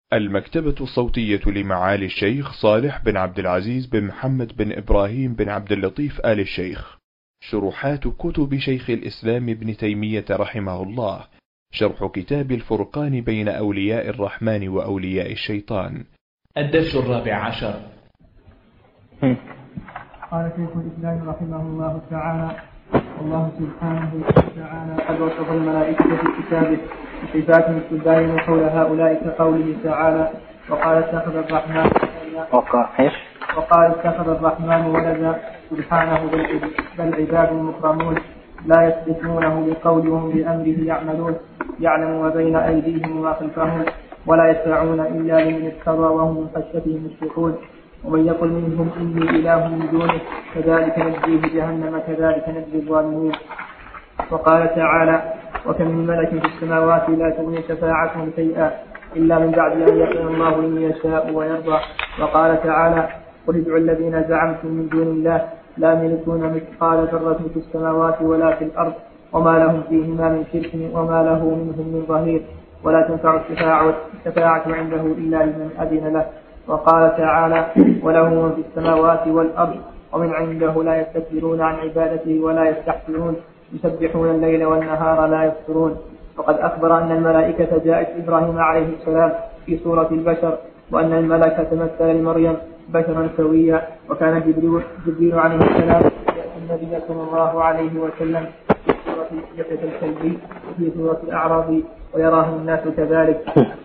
المكتبة الصوتية لمعالي الشيخ صالح بن عبد العزيز بن محمد بن إبراهيم بن عبد اللطيف آل الشيخ. شروحات كتب شيخ الإسلام ابن تيمية رحمه الله. شرح كتاب الفرقان بين أولياء الرحمن وأولياء الشيطان. الدرس 14. قال شيخ الإسلام رحمه الله تعالى: الله سبحانه وتعالى قد وصف الملائكة في كتابه بصفات تبين حول هؤلاء كقوله تعالى: وقال اتخذ الرحمن ولدا سبحانه، بل عباد مكرمون لا يسبقونه بقولهم بأمره يعملون، يعلم ما بين أيديهم وما خلفهم، ولا يشفعون إلا لمن ارتضى وهم من خشيته مشفقون. ومن يقل منهم إني إله من دونه كذلك نجزيه جهنم كذلك نجزي الظالمين. وقال تعالى: وكم من ملك في السماوات لا تغني شفاعتهم شيئا إلا من بعد أن يأذن الله لمن يشاء ويرضى. وقال تعالى: قل ادعوا الذين زعمتم من دون الله لا يملكون مثقال ذرة في السماوات ولا في الأرض وما لهم فيهما من شرك وما له منهم من ظهير، ولا تنفع الشفاعة عنده إلا لمن أذن له. وقال تعالى: وله من في السماوات والأرض ومن عنده لا يستكبرون عن عبادته ولا يستحسرون، يسبحون الليل والنهار لا يفترون. وقد أخبر أن الملائكة جاءت إبراهيم عليه السلام في صورة البشر، وأن الملك تمثل لمريم بشرا سويا. وكان جبريل عليه السلام يأتي النبي صلى الله عليه وسلم في صورة يحيى الكلبي وفي صورة الأعرابي ويراه الناس كذلك.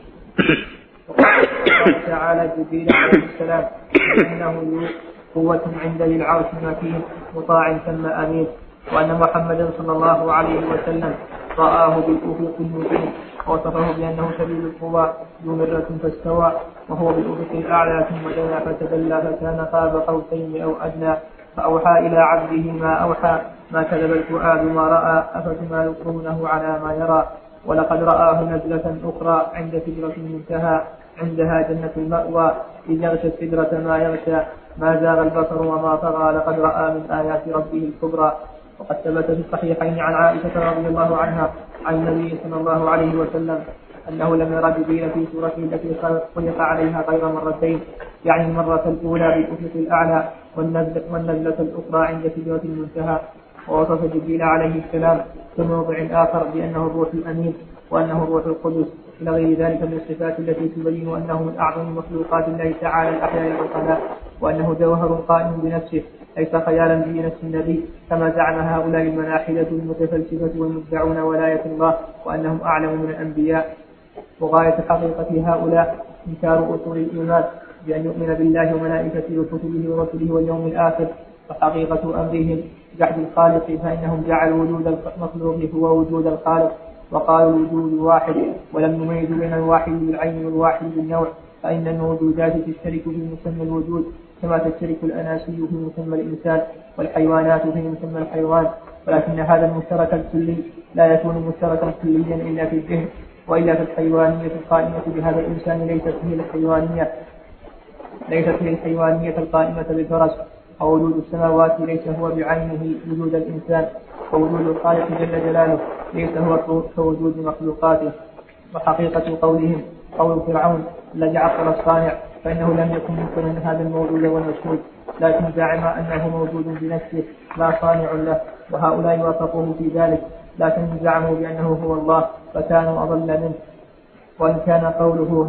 وقال تعالى جبريل عليه السلام: إنه قوة عند ذي العرش مكين مطاع ثم أمين. وأن محمدا صلى الله عليه وسلم رآه بالأفق المبين ووصفه بأنه شديد القوى ذو مرة فاستوى، وهو بالأفق الأعلى ثم دنا فتدلى فكان قاب قوسين أو أدنى، فأوحى إلى عبده ما أوحى، ما كذب الفؤاد ما رأى، أفتمارونه على ما يرى. ولقد رآه نزلة أخرى عند سدرة المنتهى عندها جنة المأوى، إذ يغشى السدرة ما يغشى، ما زاغ البصر وما طغى، لقد رأى من آيات ربه الكبرى. وقد ثبت في الصحيحين عن عائشة رضي الله عنها عن النبي صلى الله عليه وسلم أنه لم يرى جبريل في سورته التي خلق عليها غير مرتين، يعني المرة الأولى بالأفق الأعلى والنزلة الأخرى عند سدرة المنتهى. ووصف جبريل عليه السلام في موضع آخر بأنه الروح الأمين وأنه الروح القدس، إلى غير ذلك من الصفات التي تبين أنه من أعظم مخلوقات الله تعالى الأحياء العقلاء، وأنه جوهر قائم بنفسه ليس خيالا بنفس النبي كما زعم هؤلاء الملاحدة المتفلسفة والمدعون ولاية الله وأنهم أعلم من الأنبياء. وغاية حقيقة هؤلاء إنكار أصول الإيمان بأن يؤمن بالله وملائكته وكتبه ورسله واليوم الآخر، وحقيقة أمرهم جحد الخالق، فإنهم جعلوا وجود المخلوق هو وجود الخالق، وقالوا الوجود واحد ولم يميزوا بين الواحد بالعين والواحد بالنوع، فإن الموجودات تشترك في مسمى الوجود كما تشترك الأناسي في مسمى الإنسان والحيوانات في مسمى الحيوان، ولكن هذا المشترك الكلي لا يكون مشتركا كليا إلا في الذهن، وإلا في الحيوانية القائمة بهذا الإنسان ليست هي الحيوانية القائمة بالفرس. ووجود السماوات ليس هو بعينه وجود الإنسان، ووجود الخالق جل جلاله ليس هو كوجود مخلوقاته. وحقيقة قولهم قول فرعون الذي عطل الصانع، فإنه لم يكن ممكنا هذا الموجود والمشهود، لكن زعم أنه موجود بنفسه لا صانع له، وهؤلاء وافقوه في ذلك، لكن زعموا بأنه هو الله فكانوا أضل منه. وإن كان قوله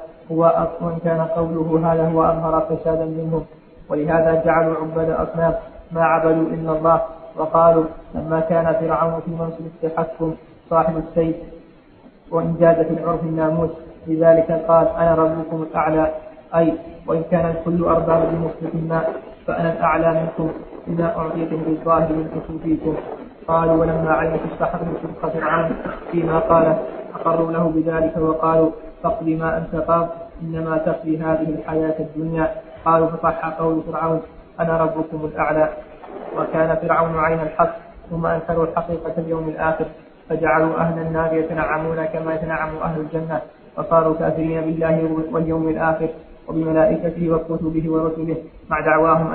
هذا هو أظهر فسادا منهم، ولهذا جعلوا عباد أصنام ما عبدوا إلا الله. وقالوا لما كان فرعون في منصب التحكم صاحب السيف وإن جاد في العرف الناموس، لذلك قال أنا ربكم الأعلى، أي وإن كان الكل أرباب بمصلح ما فأنا الأعلى منكم بما أعطيتم بالظاهر من أصوفيكم. قالوا ولما علمت السحر من صدق فرعون فيما قال أقروا له بذلك، وقالوا فاقض ما أنت قاض إنما تقضي هذه الحياة الدنيا. قالوا فصح قول فرعون أنا ربكم الأعلى. وكان فرعون عين الحق، ثم أنكروا الحقيقة اليوم الآخر، فجعلوا أهل النار يتنعمون كما يتنعم أهل الجنة، وصاروا كافرين بالله واليوم الآخر وبملائكته وكتبه ورسله، مع دعواهم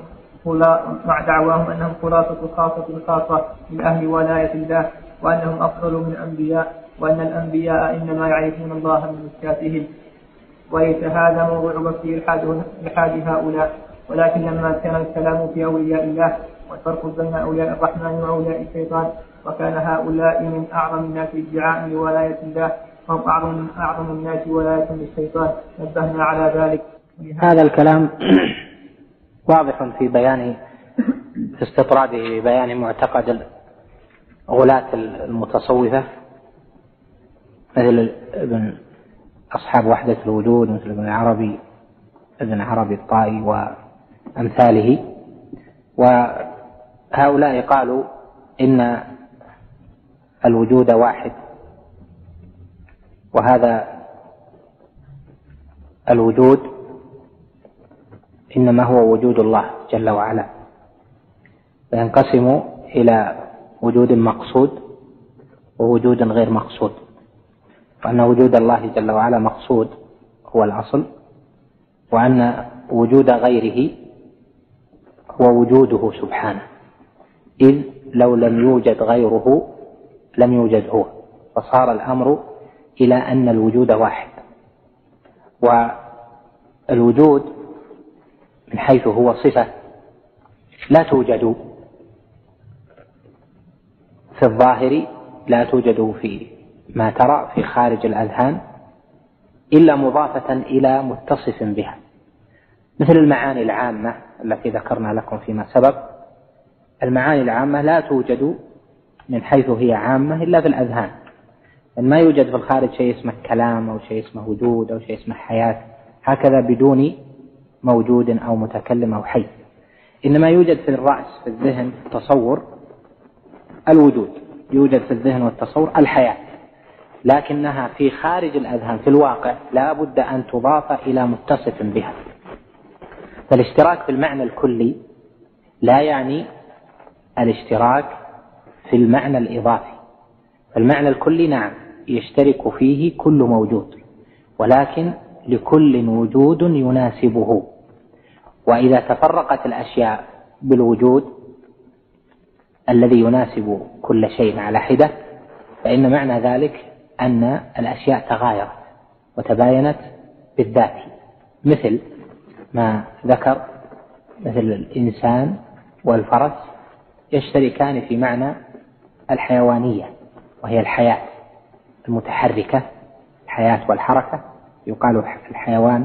أنهم خلاصة خاصة الخاصة من أهل ولاية الله، وأنهم أفضل من الأنبياء، وأن الأنبياء إنما يعرفون الله من مشكاتهم. وليس هذا موضوع بث إلحاد هؤلاء، ولكن لما كان الكلام في أولياء الله والفرق بين أولياء الرحمن وأولياء الشيطان، وكان هؤلاء من أعظم الناس ادعاء لولاية الله وهم أعظم الناس ولاية للشيطان، نبهنا على ذلك. هذا الكلام واضح في بيان استطراده ببيان معتقد غلاة المتصوفة مثل ابن أصحاب وحدة الوجود مثل ابن عربي الطائي وأمثاله. وهؤلاء قالوا إن الوجود واحد، وهذا الوجود إنما هو وجود الله جل وعلا، فينقسم إلى وجود مقصود ووجود غير مقصود، وأن وجود الله جل وعلا مقصود هو الأصل، وأن وجود غيره هو وجوده سبحانه، إذ لو لم يوجد غيره لم يوجد هو، فصار الأمر إلى أن الوجود واحد. والوجود من حيث هو صفة لا توجد في الظاهر، لا توجد في ما ترى في خارج الأذهان إلا مضافة إلى متصف بها، مثل المعاني العامة التي ذكرنا لكم فيما سبق. المعاني العامة لا توجد من حيث هي عامة إلا في الأذهان، ما يوجد في الخارج شيء اسمه كلام أو شيء اسمه وجود أو شيء اسمه حياة هكذا بدون موجود أو متكلم أو حي، إنما يوجد في الرأس في الذهن التصور الوجود، يوجد في الذهن والتصور الحياة، لكنها في خارج الأذهان في الواقع لا بد أن تضاف إلى متصف بها. فالاشتراك في المعنى الكلي لا يعني الاشتراك في المعنى الإضافي. المعنى الكلي نعم يشترك فيه كل موجود، ولكن لكل وجود يناسبه، وإذا تفرقت الأشياء بالوجود الذي يناسب كل شيء على حدة فإن معنى ذلك أن الأشياء تغايرت وتباينت بالذات، مثل ما ذكر، مثل الإنسان والفرس يشتركان في معنى الحيوانية وهي الحياة المتحركة، الحياة والحركة، يقال الحيوان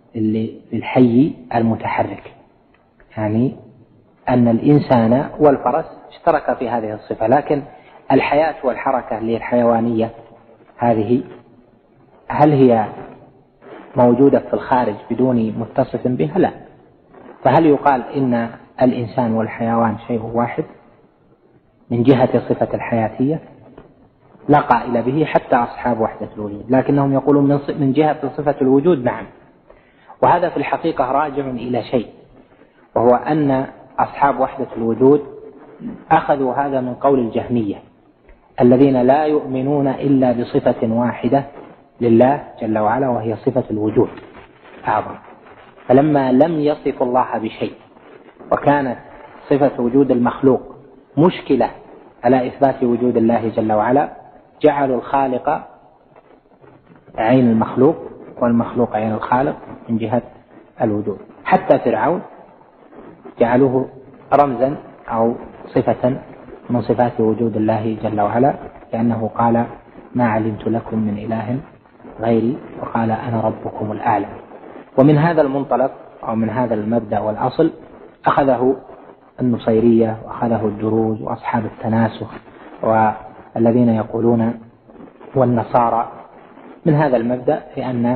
الحي المتحرك، يعني أن الإنسان والفرس اشترك في هذه الصفة، لكن الحياة والحركة للحيوانية هذه هل هي موجودة في الخارج بدون متصف بها؟ لا. فهل يقال إن الإنسان والحيوان شيء واحد من جهة صفة الحياتية؟ لا قائل به حتى أصحاب وحدة الوجود، لكنهم يقولون من جهة صفة الوجود نعم. وهذا في الحقيقة راجع إلى شيء، وهو أن أصحاب وحدة الوجود أخذوا هذا من قول الجهمية الذين لا يؤمنون إلا بصفة واحدة لله جل وعلا وهي صفة الوجود أعظم، فلما لم يصف الله بشيء وكانت صفة وجود المخلوق مشكلة على إثبات وجود الله جل وعلا جعلوا الخالق عين المخلوق والمخلوق عين الخالق من جهة الوجود. حتى فرعون جعلوه رمزا أو صفة من صفات وجود الله جل وعلا، لأنه قال ما علمت لكم من إله غيري، وقال أنا ربكم الأعلى. ومن هذا المنطلق أو من هذا المبدأ والأصل أخذه النصيرية وأخذه الدروز وأصحاب التناسخ والذين يقولون والنصارى من هذا المبدأ، لأن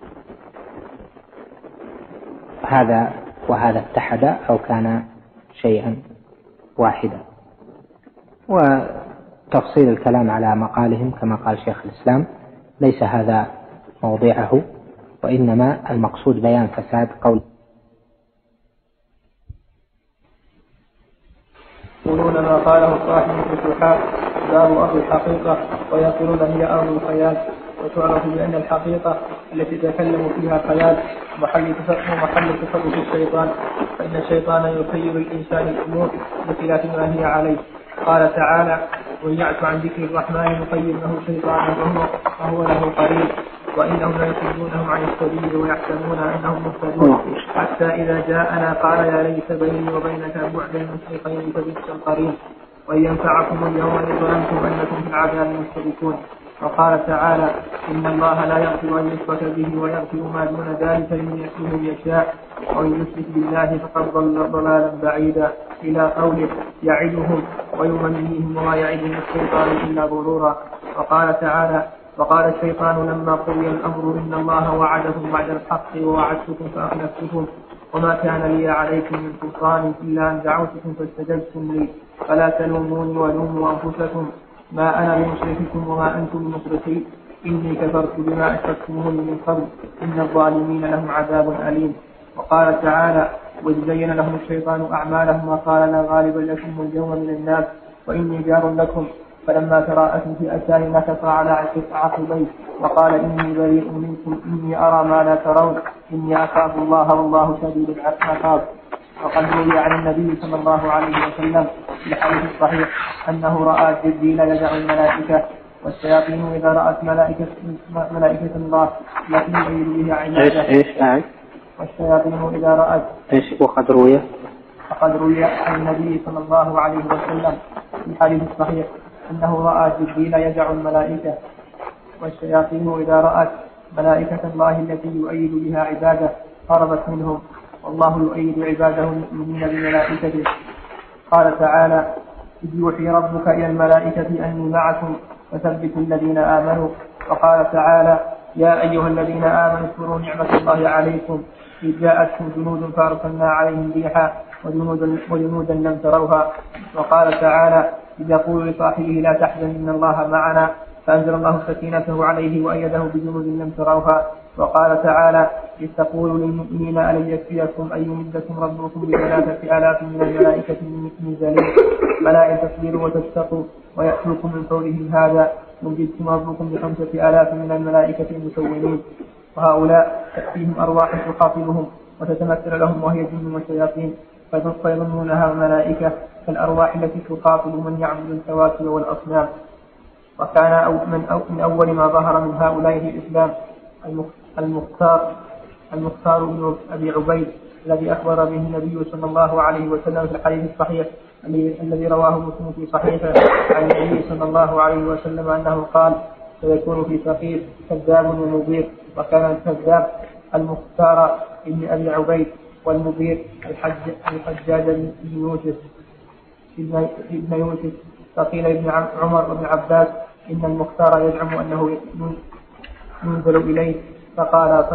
هذا وهذا اتحدا أو كان شيئا واحدا. وتفصيل الكلام على مقالهم كما قال شيخ الإسلام ليس هذا موضعه، وإنما المقصود بيان فساد قول. يقولون ما قاله صاحب الفتوحات دار أرض الحقيقة، ويقولون هي أرض الخيال، وتعرف بأن الحقيقة التي تتكلم فيها خيال محل تصرف الشيطان، فإن الشيطان يخيل الإنسان الأمور بخلاف ما هي عليه. قال تعالى وإن يعش عن ذكر الرحمن نقيض له شيطانا فهو له قريب. وإنهم ليصدونهم عن السبيل ويحسبون أنهم مهتدون حتى إذا جاءنا قال يا ليت بيني وبينك بعد المشرقين فبئس القرين وإن ينفعكم اليوم إذ ظننتم أنكم في العذاب مشتركون. وقال تعالى إن الله لا يغفر أن يشرك به ويغفر ما دون ذلك لمن يشاء وإن يشرك بالله فقد ضل ضلالا بعيدا إلى قوله يعدهم ويمنيهم وما يعدهم الشيطان إلا غرورا. وقال تعالى وقال الشيطان لما قضي الأمر إن الله وعدهم وعد الحق ووعدتكم فأخلفتكم وما كان لي عليكم من سلطان إلا أن دعوتكم فاستجبتم لي فلا تلوموني ولوموا أنفسكم ما أنا بمشرككم وما أنتم بمشركي إني كفرت بما أشركتموني من قبل إن الظالمين لهم عذاب أليم. وقال تعالى وإذ زين لهم الشيطان أعمالهم وقال لا غالب لكم اليوم من الناس وإني جار لكم فلما تراءت فئتان نكص على عقبيه وقال إني بريء منكم إني أرى ما لا ترون إني أخاف الله والله شديد العقاب. وقد روي عن النبي صلى الله عليه وسلم في الحديث الصحيح أنه رأى جبريل يدعو الملائكة والشياطين إذا رأت ملائكة الله التي يعيد بها عباده والشياطين إذا رأت وقد روي عن النبي صلى الله عليه وسلم في الحديث الصحيح أنه رأى جبريل يدعو الملائكة والشياطين إذا رأت ملائكة الله التي يؤيد بها عباده هربت منهم والله يؤيد عباده المؤمنين بملائكته. قال تعالى إذ يوحي ربك إلى الملائكة أني معكم فثبتوا الذين آمنوا. وقال تعالى يا أيها الذين آمنوا اذكروا نعمة الله عليكم إذ جاءتكم جنود فأرسلنا عليهم ريحا وجنودا لم تروها. وقال تعالى إذ يقول لصاحبه لا تحزن إن الله معنا فأنزل الله سكينته عليه وأيده بجنود لم تروها. وقال تعالى إذ تقول للمؤمنين ألن يكفيكم أن يمدكم ربكم ب3,000 من الملائكة منزلين بلى إن تصبروا وتتقوا ويأتوكم من فورهم هذا يمدكم ربكم ب5,000 من الملائكة المسومين. وهؤلاء تأتيهم أرواح تخاطبهم وتتمثل لهم وهي جن وشياطين فيظنونها الملائكة كالأرواح التي تخاطب من يعبد الكواكب والأصنام. وكان من أول ما ظهر من هؤلاء في الإسلام المختار بن أبي عبيد الذي أخبر به النبي صلى الله عليه وسلم في الحديث الصحيح الذي رواه مسلم في صحيحه عن النبي صلى الله عليه وسلم أنه قال سيكون في ثقيف كذاب ومبير. وكان الكذاب المختار بن أبي عبيد والمبير الحجاج ابن يوسف. فقيل ابن عمر وابن عباس إن المختار يزعم أنه ينزل إليه فقال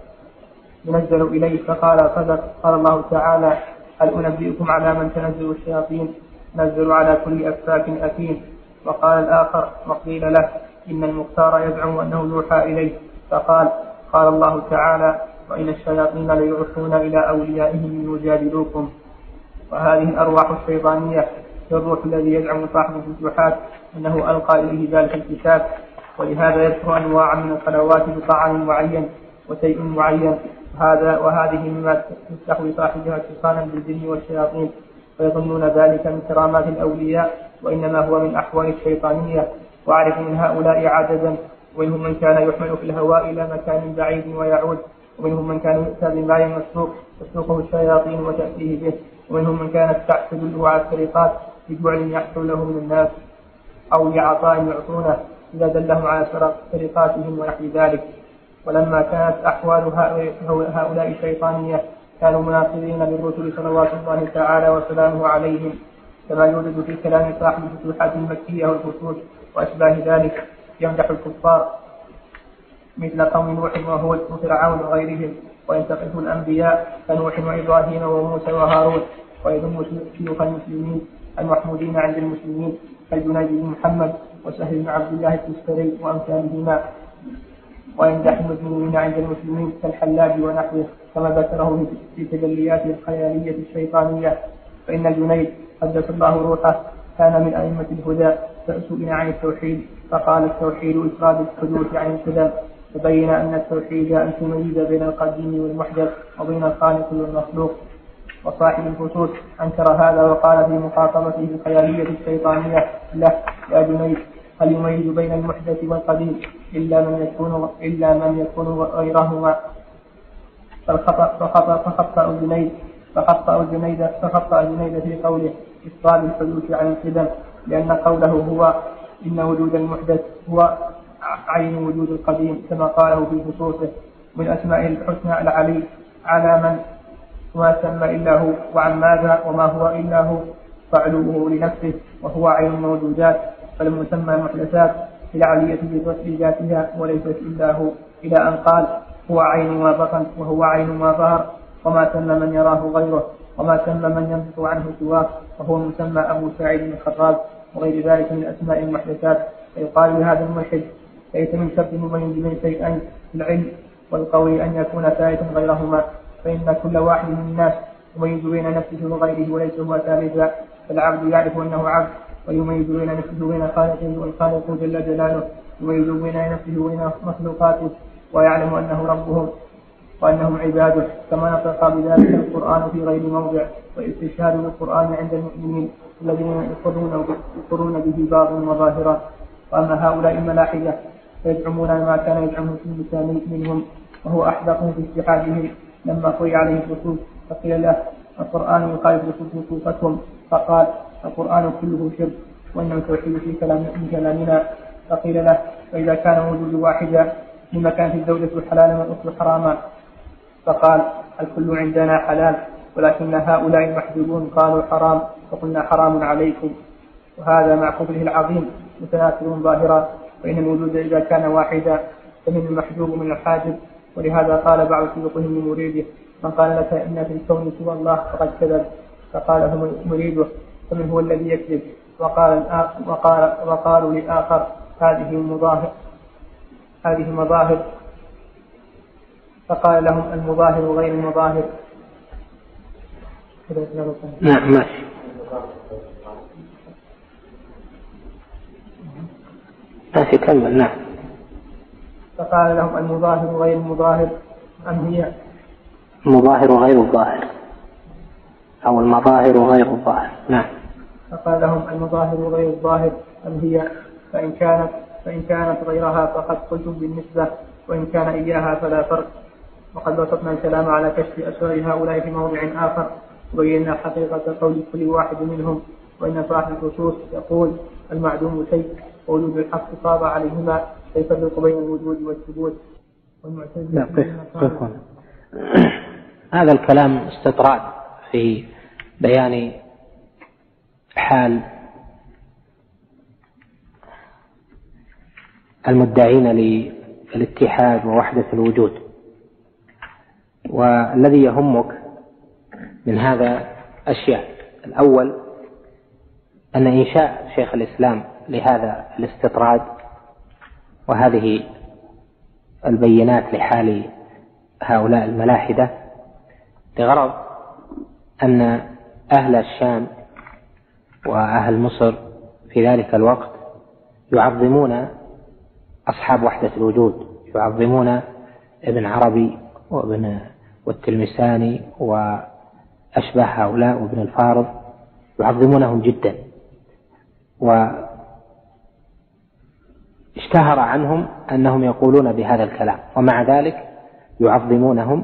صدق. قال الله تعالى هل أنبئكم على من تنزل الشياطين نزل على كل أفاك أثيم. وقال الآخر وقيل له إن المختار يزعم أنه يوحى إليه فقال الله تعالى وإن الشياطين ليوحون إلى أوليائهم ليجادلوكم. وهذه الأرواح الشيطانية الروح الذي يزعم صاحب الفتوحات أنه ألقى إليه ذلك الكتاب ولهذا يذكر أنواع من الخلوات بطعام معين وشيء معين وهذه مما تفتح لصاحبها اتصالا بالجن والشياطين فيظنون ذلك من كرامات الأولياء وإنما هو من أحوال الشيطانية. وأعرف من هؤلاء عددا ومنهم من كان يحمل في الهواء إلى مكان بعيد ويعود ومنهم من كان يؤتى بماء مسروق تسلقه الشياطين وتأتيه به ومنهم من كانت تدله على السرقات بجعل يحصل له من الناس أو لعطاء يعطونه إذا دلهم على سرقاتهم ونحو ذلك. ولما كانت أحوال هؤلاء الشيطانية كانوا مناقضين للرسل صلوات الله تعالى وسلامه عليهم كما يوجد في كلام صاحب الفتوحات المكية والفتوح وأشباه ذلك يمدح الكفار مثل قوم نوح وهو فرعون وغيرهم وينتقص الأنبياء كنوح وإبراهيم وموسى وهارون ويذم شيوخ المسلمين المحمودين عند المسلمين كالجنيد بن محمد وسهل بن عبد الله التستري وأمثالهما ويمدح المسلمين عند المسلمين كالحلاج ونحوه كما ذكره في تجلياته الخيالية الشيطانية. فإن الجنيد قدس الله روحه كان من أئمة الهدى فسئل عن التوحيد فقال التوحيد إفراد الحدوث عن القدم فبين أن التوحيد أن تميز بين القديم والمحدث وبين الخالق والمخلوق. وصاحب الفصوص أنكر هذا وقال في مخاطبته الخيالية الشيطانية له يا جنيد هل يميز بين المحدث والقديم إلا من يكون غيرهما؟ فخطأ الجنيد في قوله إفراد الحدوث عن القدم، لأن قوله هو إن وجود المحدث هو عين وجود القديم، كما قاله في خصوصه من أسمائه الحسنى العلي على من وما سمى إلا هو، وعن ماذا وما هو إلا هو، فعلوه لنفسه وهو عين الموجودات، فالمسمى المحدثات في العلية بذاتها وليست إلا هو، إلى أن قال هو عين ما بطن وهو عين ما ظهر، وما سمى من يراه غيره، وما سمى من ينطق عنه سواه، وهو مسمى أبو سعيد الخطاب، وغير ذلك من أسماء المحدثات. فيقال لهذا الملحد ليس من شرط مميز بين شيئين في العلم والقول أن يكون ثالثا غيرهما، فإن كل واحد من الناس يميز بين نفسه وغيره وليس هو ثالثا، فالعبد يعرف أنه عبد ويميز بين نفسه وبين خالقه، والخالق جل جلاله يميز بين نفسه وبين مخلوقاته، ويعلم أنه ربهم وأنهم عباده، كما نطق بذلك القرآن في غير موضع. والاستشهاد بالقرآن عند المؤمنين الذين يقرون به باطنا وظاهرا. وأما هؤلاء الملاحدة فيزعمون ما كان يزعمه الإنسان منهم، وهو أحدقهم في استشهادهم لما قرئ عليه الخصوص فقيل له القرآن يخالف خصوصكم، فقال القرآن كله شرك وإنه التوحيد في كلامنا. فقيل له فإذا كان وجود واحدة لما كانت الزوجة حلالا والأخت حراما، فقال الكل عندنا حلال، ولكن هؤلاء المحجوبون قالوا حرام فقلنا حرام عليكم. وهذا مع كفره العظيم متناقض ظاهرا، فإن الوجود إذا كان واحدا فمن المحجوب من الحاجب. ولهذا قال بعض سلوكهم لمريده من قال لك إن في الكون سوى الله فقد كذب، فقاله مريده فمن هو الذي يكذب؟ وقالوا للآخر هذه مظاهر، فقال لهم المظاهر غير المظاهر. نعم ماشي. ماشي كمل. نعم. فقال لهم المظاهر غير المظاهر أم هي المظاهر غير الظاهر أو المظاهر غير الظاهر. نعم. فقال لهم المظاهر غير الظاهر أم هي، فإن كانت غيرها فقد قلتم بالنسبة، وإن كان إياها فلا فرق. وقد بسطنا الكلام على كشف أسرار هؤلاء في موضع آخر، وبينا حقيقة قول كل واحد منهم، وإن صاحب الخصوص يقول المعدوم شيء ووجود الحق طاب عليهما، فيفرق بين الوجود والثبوت. هذا الكلام استطراد في بيان حال المدعين للاتحاد ووحدة الوجود. والذي يهمك من هذا أشياء: الأول أن إنشاء شيخ الإسلام لهذا الاستطراد وهذه البينات لحال هؤلاء الملاحدة لغرض أن أهل الشام وأهل مصر في ذلك الوقت يعظمون أصحاب وحدة الوجود، يعظمون ابن عربي والتلمساني وأشبه هؤلاء وابن الفارض، يعظمونهم جدا، واشتهر عنهم أنهم يقولون بهذا الكلام، ومع ذلك يعظمونهم.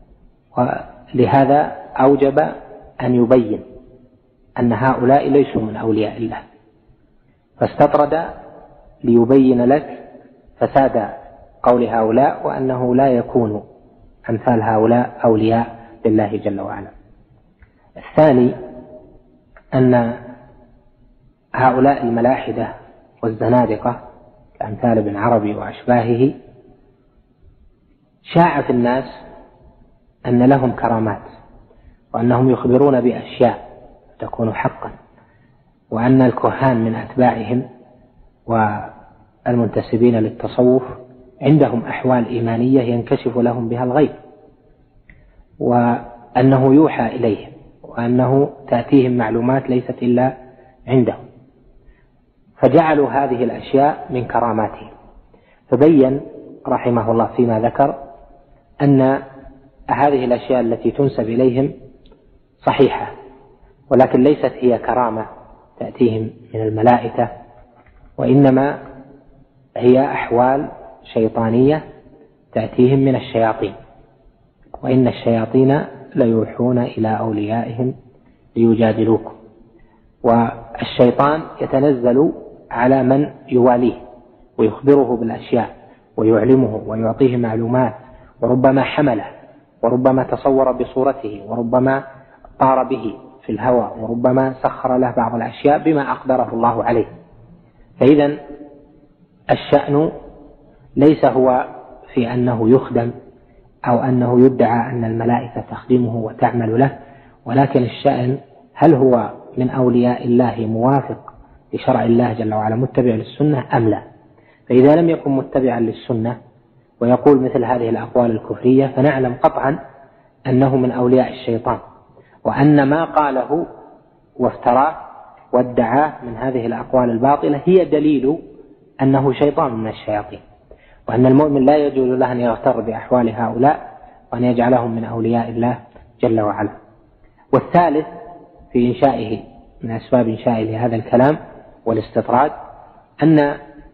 ولهذا أوجب أن يبين أن هؤلاء ليسوا من أولياء الله، فاستطرد ليبين لك فساد قول هؤلاء، وأنه لا يكون أمثال هؤلاء أولياء لله جل وعلا. الثاني أن هؤلاء الملاحدة والزنادقة كأمثال ابن عربي وأشباهه شاع في الناس أن لهم كرامات، وأنهم يخبرون بأشياء تكون حقا، وأن الكهان من أتباعهم والمنتسبين للتصوف عندهم أحوال إيمانية ينكشف لهم بها الغيب، وأنه يوحى إليهم، وأنه تأتيهم معلومات ليست إلا عندهم، فجعلوا هذه الأشياء من كراماتهم. فبين رحمه الله فيما ذكر أن هذه الأشياء التي تنسب إليهم صحيحة، ولكن ليست هي كرامة تأتيهم من الملائكة وإنما هي أحوال شيطانية تأتيهم من الشياطين، وإن الشياطين ليوحون إلى أوليائهم ليجادلوكم. والشيطان يتنزل على من يواليه ويخبره بالأشياء ويعلمه ويعطيه معلومات، وربما حمله، وربما تصور بصورته، وربما طار به في الهواء، وربما سخر له بعض الأشياء بما أقدره الله عليه. فإذا الشأن ليس هو في أنه يخدم أو أنه يدعى أن الملائكة تخدمه وتعمل له، ولكن الشأن هل هو من أولياء الله موافق لشرع الله جل وعلا متبع للسنة أم لا. فإذا لم يكن متبعا للسنة ويقول مثل هذه الأقوال الكفرية فنعلم قطعا أنه من أولياء الشيطان، وأن ما قاله وافتراه وادعاه من هذه الأقوال الباطلة هي دليل أنه شيطان من الشياطين، وأن المؤمن لا يجوز له أن يغتر بأحوال هؤلاء وأن يجعلهم من أولياء الله جل وعلا. والثالث في إنشائه من أسباب إنشائه لهذا الكلام والاستطراد أن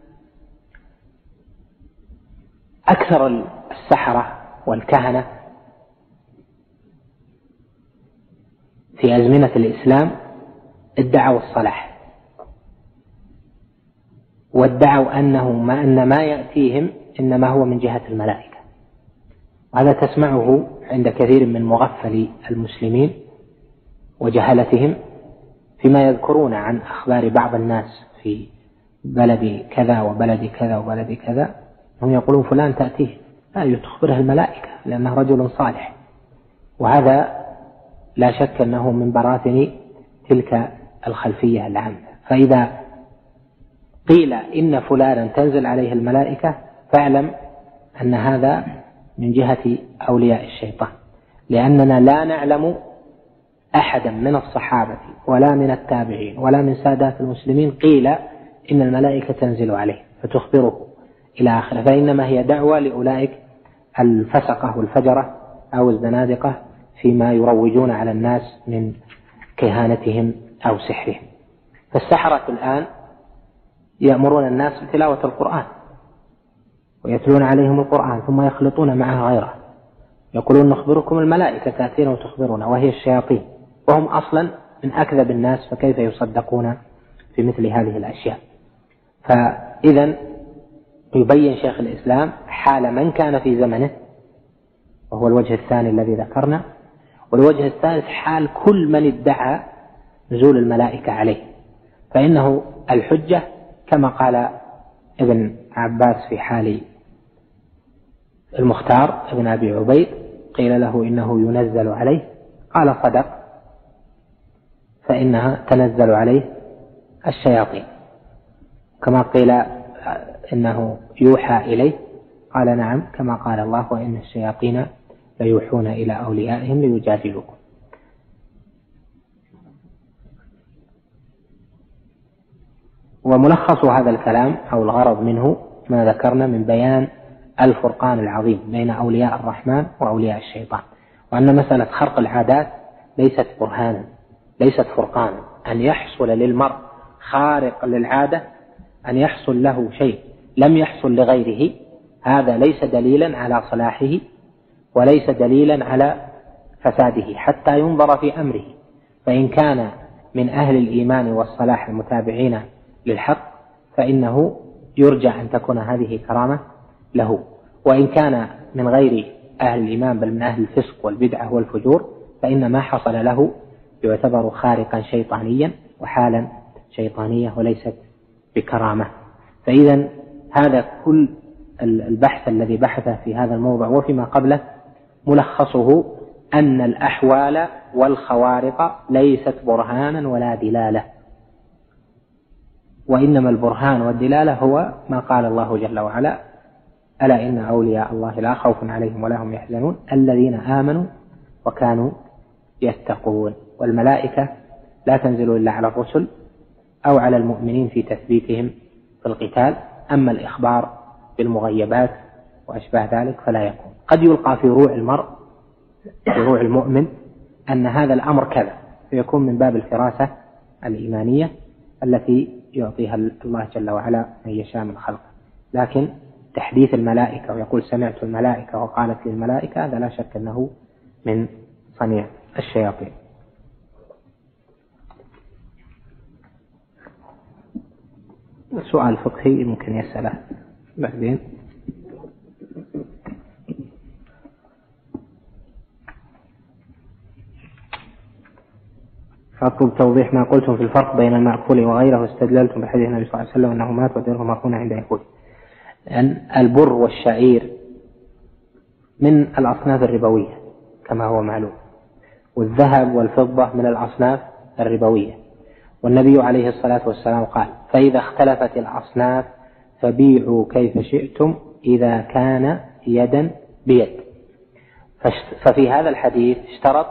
أكثر السحرة والكهنة في أزمنة الإسلام ادعوا الصلاح، وادعوا أن ما يأتيهم إنما هو من جهة الملائكة. هذا تسمعه عند كثير من مغفلي المسلمين وجهلتهم فيما يذكرون عن أخبار بعض الناس في بلد كذا وبلد كذا وبلد كذا، هم يقولون فلان تأتيه تخبره الملائكة لأنه رجل صالح، وهذا لا شك أنه من براثن تلك الخلفية العامة. فإذا قيل إن فلانا تنزل عليه الملائكة فاعلم أن هذا من جهة أولياء الشيطان، لأننا لا نعلم أحدا من الصحابة ولا من التابعين ولا من سادات المسلمين قيل إن الملائكة تنزل عليه فتخبره إلى آخره، فإنما هي دعوة لأولئك الفسقة والفجرة أو الزنادقة فيما يروجون على الناس من كهانتهم أو سحرهم. فالسحرة الآن يأمرون الناس بتلاوة القرآن ويتلون عليهم القرآن ثم يخلطون معها غيره، يقولون نخبركم الملائكة تأتينا وتخبرنا وهي الشياطين، وهم أصلا من أكذب الناس، فكيف يصدقون في مثل هذه الأشياء. فإذا يبين شيخ الإسلام حال من كان في زمنه، وهو الوجه الثاني الذي ذكرنا، والوجه الثالث حال كل من ادعى نزول الملائكة عليه، فإنه الحجة كما قال ابن عباس في حال المختار ابن أبي عبيد، قيل له إنه ينزل عليه قال صدق، فإنها تنزل عليه الشياطين. كما قيل إنه يوحى إليه قال نعم، كما قال الله وإن الشياطين ليوحون إلى أوليائهم ليجادلوكم. وملخص هذا الكلام أو الغرض منه ما ذكرنا من بيان الفرقان العظيم بين أولياء الرحمن وأولياء الشيطان، وأن مسألة خرق العادات ليست برهانا، ليست فرقانا، أن يحصل للمرء خارق للعادة، أن يحصل له شيء لم يحصل لغيره، هذا ليس دليلا على صلاحه وليس دليلا على فساده حتى ينظر في أمره، فإن كان من أهل الإيمان والصلاح المتابعين للحق فإنه يرجى أن تكون هذه كرامة له، وإن كان من غير أهل الإيمان بل من أهل الفسق والبدعة والفجور فإن ما حصل له يعتبر خارقا شيطانيا وحالا شيطانية وليست بكرامة. فإذا هذا كل البحث الذي بحثه في هذا الموضوع وفيما قبله ملخصه أن الأحوال والخوارق ليست برهانا ولا دلالة، وإنما البرهان والدلالة هو ما قال الله جل وعلا ألا إن أولياء الله لا خوف عليهم ولا هم يحزنون الذين آمنوا وكانوا يتقون. والملائكة لا تنزل إلا على الرسل أو على المؤمنين في تثبيتهم في القتال، أما الإخبار بالمغيبات وأشباه ذلك فلا يكون. قد يلقى في روع المرء في روع المؤمن أن هذا الأمر كذا، فيكون من باب الفراسة الإيمانية، التي يعطيها الله جل وعلا من يشاء من خلقه. لكن تحديث الملائكة ويقول سمعت الملائكة وقالت للملائكة، هذا لا شك أنه من صنيع الشياطين. سؤال فقهي ممكن يسأله بعدين. فأطلب توضيح ما قلتم في الفرق بين المأكول وغيره، واستدللتم بحديث النبي صلى الله عليه وسلم أنه مات ودينه مرهون عند يهود. أن البر والشعير من الأصناف الربوية كما هو معلوم، والذهب والفضة من الأصناف الربوية، والنبي عليه الصلاة والسلام قال: فإذا اختلفت الأصناف فبيعوا كيف شئتم إذا كان يدا بيد. ففي هذا الحديث اشترط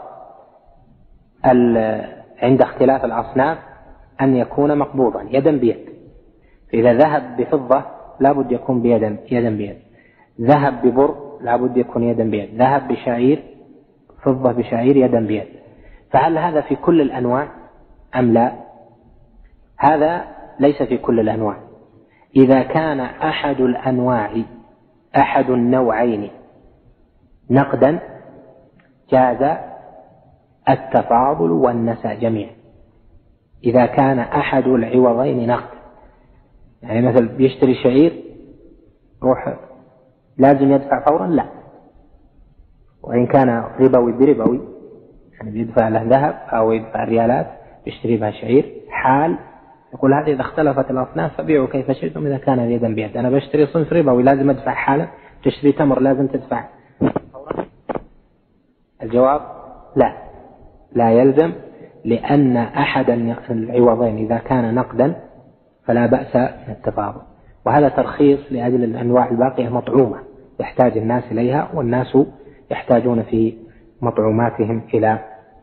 عند اختلاف الأصناف أن يكون مقبوضا يدا بيد. فإذا ذهب بفضة لا بد يكون يدا بيد، ذهب ببر لا بد يكون يدا بيد، ذهب بشعير فضة بشعير يدا بيد. فهل هذا في كل الأنواع أم لا؟ هذا ليس في كل الأنواع. إذا كان أحد الأنواع أحد النوعين نقدا جاز التفاضل والنسى جميعا. إذا كان أحد العوضين نقد، يعني مثل بيشتري شعير روح لازم يدفع فورا، لا، وإن كان ربوي بربوي يعني بيدفع له ذهب أو يدفع ريالات بيشتري بها شعير حال، يقول هذه إذا اختلفت الأصناف فبيعوا كيف شئتم إذا كان يدا بيد. أنا بشتري صنف ربوي لازم أدفع حالا، تشتري تمر لازم تدفع فورا؟ الجواب لا يلزم، لأن أحد العوضين إذا كان نقدا فلا بأس من التفاضل. وهذا ترخيص لأجل الأنواع الباقية مطعومة يحتاج الناس إليها، والناس يحتاجون في مطعوماتهم إلى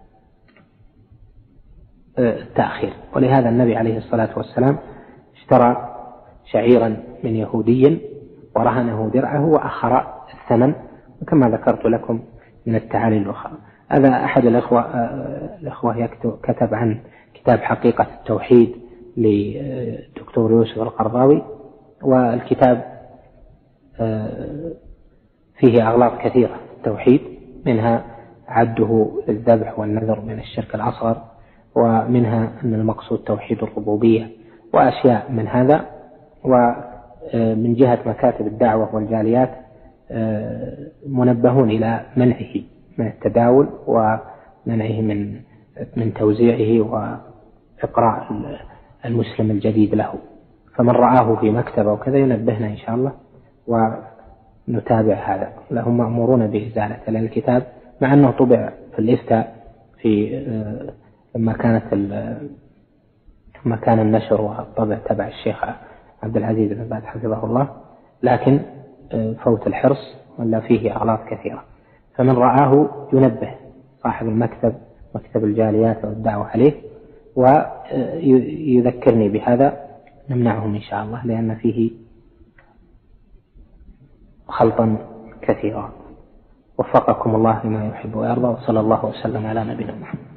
التأخير. ولهذا النبي عليه الصلاة والسلام اشترى شعيرا من يهودي ورهنه درعه وأخر الثمن، وكما ذكرت لكم من التعالي الأخرى. هذا أحد الأخوة كتب عن كتاب حقيقة التوحيد لدكتور يوسف القرضاوي، والكتاب فيه أغلاط كثيرة التوحيد، منها عده للذبح والنذر من الشرك الأصغر، ومنها أن المقصود توحيد الربوبية وأشياء من هذا. ومن جهة مكاتب الدعوة والجاليات منبهون إلى منعه من التداول ومنعه من توزيعه وإقراء المسلم الجديد له. فمن رآه في مكتبة وكذا ينبهنا إن شاء الله ونتابع هذا. لهم مأمورون بإزالة الكتاب مع أنه طبع في الإفتاء لما كان النشر والطبع تبع الشيخ عبد العزيز بن باز حفظه الله، لكن فوت الحرص ولا فيه أغلاط كثيرة. فمن رآه ينبه صاحب المكتب، مكتب الجاليات والدعوة عليه، ويذكرني بهذا، نمنعهم إن شاء الله لأن فيه خلطا كثيرا. وفقكم الله لما يحب ويرضى، وصلى الله وسلم على نبينا محمد.